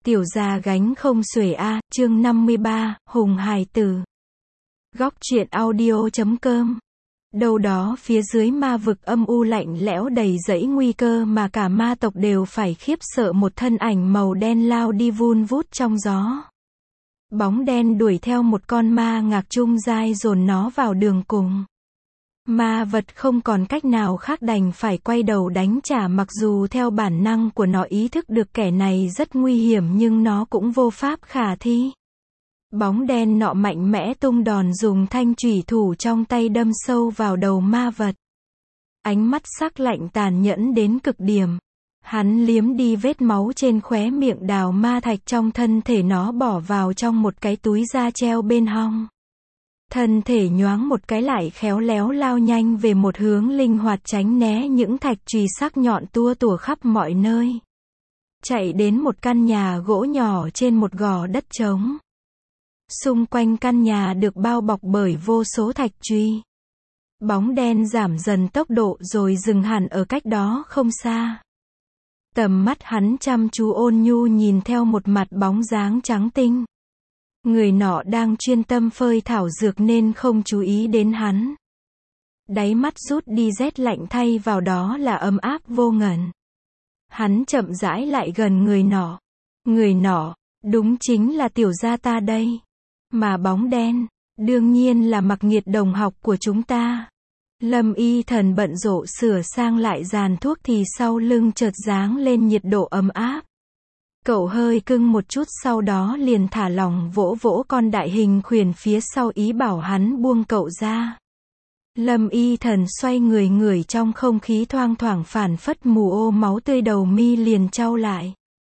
Tiểu gia gánh không xuể a, chương 53, Hùng Hải Tử. Góc truyện audio.com. Đâu đó phía dưới ma vực âm u lạnh lẽo đầy dẫy nguy cơ mà cả ma tộc đều phải khiếp sợ, một thân ảnh màu đen lao đi vun vút trong gió. Bóng đen đuổi theo một con ma ngạc trung giai dồn nó vào đường cùng. Ma vật không còn cách nào khác đành phải quay đầu đánh trả, mặc dù theo bản năng của nó ý thức được kẻ này rất nguy hiểm nhưng nó cũng vô pháp khả thi. Bóng đen nọ mạnh mẽ tung đòn, dùng thanh chủy thủ trong tay đâm sâu vào đầu ma vật. Ánh mắt sắc lạnh tàn nhẫn đến cực điểm. Hắn liếm đi vết máu trên khóe miệng, đào ma thạch trong thân thể nó bỏ vào trong một cái túi da treo bên hông. Thân thể nhoáng một cái lại khéo léo lao nhanh về một hướng, linh hoạt tránh né những thạch chùy sắc nhọn tua tủa khắp mọi nơi. Chạy đến một căn nhà gỗ nhỏ trên một gò đất trống. Xung quanh căn nhà được bao bọc bởi vô số thạch chùy. Bóng đen giảm dần tốc độ rồi dừng hẳn ở cách đó không xa. Tầm mắt hắn chăm chú ôn nhu nhìn theo một mặt bóng dáng trắng tinh. Người nọ đang chuyên tâm phơi thảo dược nên không chú ý đến hắn. Đáy mắt rút đi rét lạnh, thay vào đó là ấm áp vô ngần. Hắn chậm rãi lại gần người nọ. Người nọ, đúng chính là tiểu gia ta đây. Mà bóng đen, đương nhiên là Mặc Nghiệt đồng học của chúng ta. Lâm Y Thần bận rộn sửa sang lại dàn thuốc thì sau lưng chợt giáng lên nhiệt độ ấm áp. Cậu hơi cưng một chút, sau đó liền thả lỏng vỗ vỗ con đại hình khuyển phía sau, ý bảo hắn buông cậu ra. Lâm Y Thần xoay người, ngửi trong không khí thoang thoảng phảng phất mùi ô máu tươi, đầu mi liền chau lại.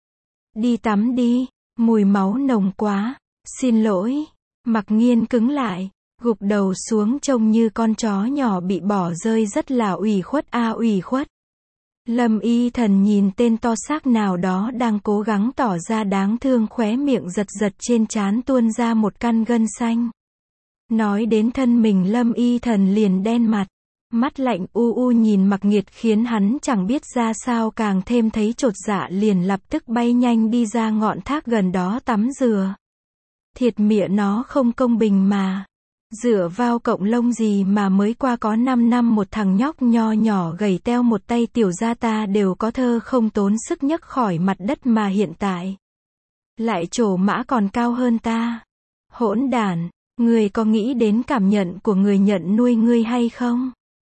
Đi tắm đi, mùi máu nồng quá. Xin lỗi. Mặc Nghiên cứng lại, gục đầu xuống trông như con chó nhỏ bị bỏ rơi, rất là ủy khuất a, ủy khuất. Lâm Y Thần nhìn tên to xác nào đó đang cố gắng tỏ ra đáng thương, khóe miệng giật giật, trên trán tuôn ra một căn gân xanh. Nói đến thân mình, Lâm Y Thần liền đen mặt, mắt lạnh u u nhìn Mặc Nghiệt khiến hắn chẳng biết ra sao, càng thêm thấy chột dạ, liền lập tức bay nhanh đi ra ngọn thác gần đó tắm rửa. Thiệt mịa nó không công bình mà. Dựa vào cộng lông gì mà mới qua có 5 năm một thằng nhóc nho nhỏ gầy teo một tay tiểu gia ta đều có thơ không tốn sức nhấc khỏi mặt đất, mà hiện tại lại trổ mã còn cao hơn ta. Hỗn đản, ngươi có nghĩ đến cảm nhận của người nhận nuôi ngươi hay không?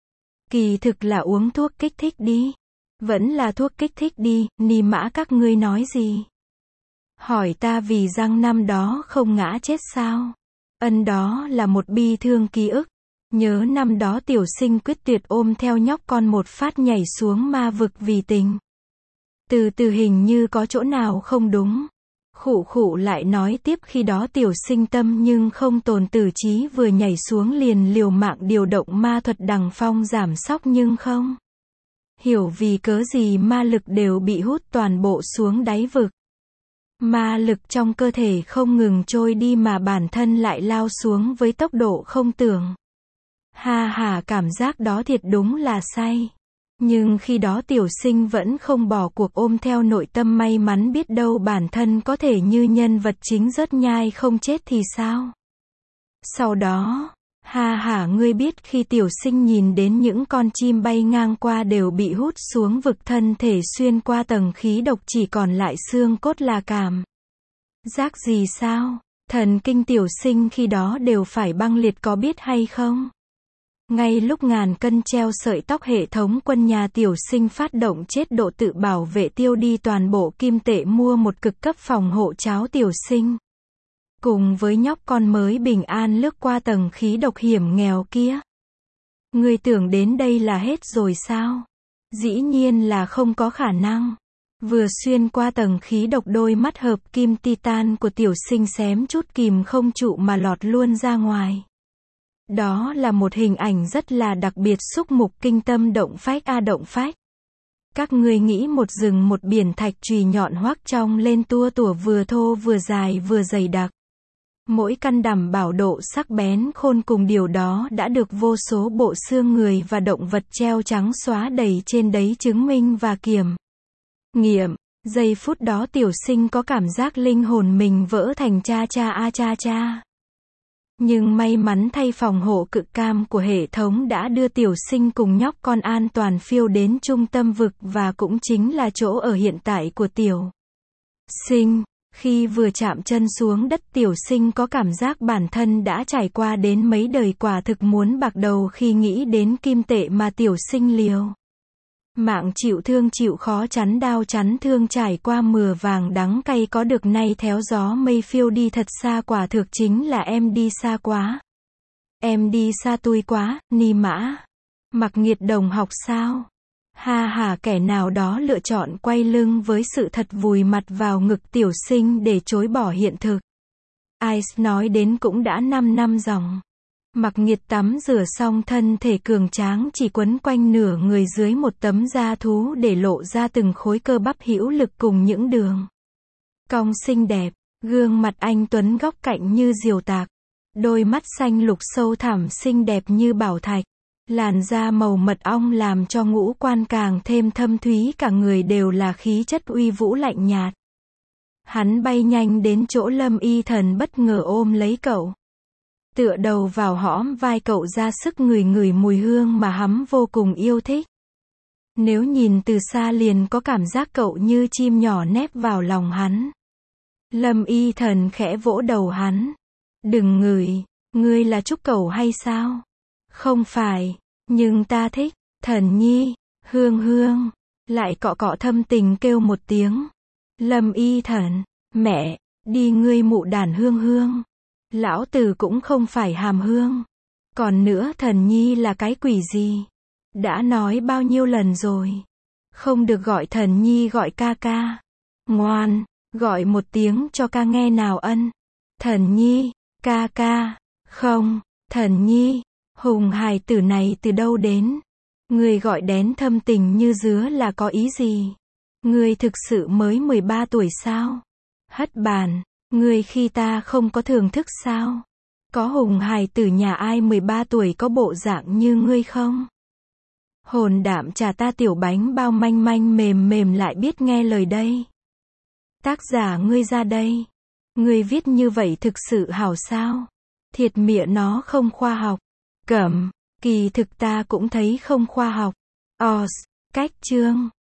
Kỳ thực là uống thuốc kích thích đi. Vẫn là thuốc kích thích đi, ni mã các ngươi nói gì? Hỏi ta vì răng năm đó không ngã chết sao? Đó là một bi thương ký ức. Nhớ năm đó tiểu sinh quyết tuyệt ôm theo nhóc con một phát nhảy xuống ma vực vì tình. Từ từ hình như có chỗ nào không đúng. Khụ khụ lại nói tiếp, khi đó tiểu sinh tâm nhưng không tồn tử trí, vừa nhảy xuống liền liều mạng điều động ma thuật đằng phong giảm sóc, nhưng không hiểu vì cớ gì ma lực đều bị hút toàn bộ xuống đáy vực. Ma lực trong cơ thể không ngừng trôi đi mà bản thân lại lao xuống với tốc độ không tưởng. Ha ha, cảm giác đó thiệt đúng là say. Nhưng khi đó tiểu sinh vẫn không bỏ cuộc, ôm theo nội tâm may mắn, biết đâu bản thân có thể như nhân vật chính rớt nhai không chết thì sao? Sau đó, ha ha, ngươi biết khi tiểu sinh nhìn đến những con chim bay ngang qua đều bị hút xuống vực, thân thể xuyên qua tầng khí độc, chỉ còn lại xương cốt là cảm giác gì sao? Thần kinh tiểu sinh khi đó đều phải băng liệt, có biết hay không? Ngay lúc ngàn cân treo sợi tóc, hệ thống quân nhà tiểu sinh phát động chế độ tự bảo vệ, tiêu đi toàn bộ kim tệ, mua một cực cấp phòng hộ cháo tiểu sinh. Cùng với nhóc con mới bình an lướt qua tầng khí độc hiểm nghèo kia. Ngươi tưởng đến đây là hết rồi sao? Dĩ nhiên là không có khả năng. Vừa xuyên qua tầng khí độc, đôi mắt hợp kim titan của tiểu sinh xém chút kìm không trụ mà lọt luôn ra ngoài. Đó là một hình ảnh rất là đặc biệt, xúc mục kinh tâm, động phách a, động phách. Các ngươi nghĩ một rừng một biển thạch chùy nhọn hoắc trong lên, tua tủa, vừa thô vừa dài vừa dày đặc. Mỗi căn đảm bảo độ sắc bén khôn cùng, điều đó đã được vô số bộ xương người và động vật treo trắng xóa đầy trên đấy chứng minh và kiểm nghiệm. Giây phút đó tiểu sinh có cảm giác linh hồn mình vỡ thành cha cha a cha cha. Nhưng may mắn thay phòng hộ cực cam của hệ thống đã đưa tiểu sinh cùng nhóc con an toàn phiêu đến trung tâm vực và cũng chính là chỗ ở hiện tại của tiểu sinh. Khi vừa chạm chân xuống đất tiểu sinh có cảm giác bản thân đã trải qua đến mấy đời, quả thực muốn bạc đầu khi nghĩ đến kim tệ mà tiểu sinh liều mạng chịu thương chịu khó chắn đau chắn thương trải qua mưa vàng đắng cay có được nay theo gió mây phiêu đi thật xa, quả thực chính là em đi xa quá. Em đi xa tui quá, ni mã. Mặc nghiệt đồng học sao? Ha ha, kẻ nào đó lựa chọn quay lưng với sự thật, vùi mặt vào ngực tiểu sinh để chối bỏ hiện thực. Ice nói đến cũng đã 5 năm dòng. Mặc nghiệt tắm rửa xong, thân thể cường tráng chỉ quấn quanh nửa người dưới một tấm da thú để lộ ra từng khối cơ bắp hữu lực cùng những đường cong xinh đẹp. Gương mặt anh tuấn góc cạnh như diều tạc. Đôi mắt xanh lục sâu thẳm xinh đẹp như bảo thạch. Làn da màu mật ong làm cho ngũ quan càng thêm thâm thúy, cả người đều là khí chất uy vũ lạnh nhạt. Hắn bay nhanh đến chỗ Lâm Y Thần, bất ngờ ôm lấy cậu. Tựa đầu vào hõm vai cậu, ra sức ngửi ngửi mùi hương mà hắn vô cùng yêu thích. Nếu nhìn từ xa liền có cảm giác cậu như chim nhỏ nép vào lòng hắn. Lâm Y Thần khẽ vỗ đầu hắn. Đừng ngửi, ngươi là trúc cẩu hay sao? Không phải, nhưng ta thích. Thần nhi, hương hương, lại cọ cọ thâm tình kêu một tiếng. Lâm Y Thần, mẹ, đi ngươi mụ đàn hương hương. Lão tử cũng không phải hàm hương. Còn nữa, thần nhi là cái quỷ gì? Đã nói bao nhiêu lần rồi. Không được gọi thần nhi, gọi ca ca. Ngoan, gọi một tiếng cho ca nghe nào. Ân. Thần nhi, ca ca. Không, thần nhi. Hùng hài tử này từ đâu đến? Ngươi gọi đén thâm tình như dứa là có ý gì? Ngươi thực sự mới 13 tuổi sao? Hất bàn. Ngươi khi ta không có thưởng thức sao? Có hùng hài tử nhà ai 13 tuổi có bộ dạng như ngươi không? Hồn đạm trả ta tiểu bánh bao manh manh mềm mềm lại biết nghe lời đây. Tác giả ngươi ra đây. Ngươi viết như vậy thực sự hảo sao? Thiệt mịa nó không khoa học. Cẩm, kỳ thực ta cũng thấy không khoa học. Cách chương.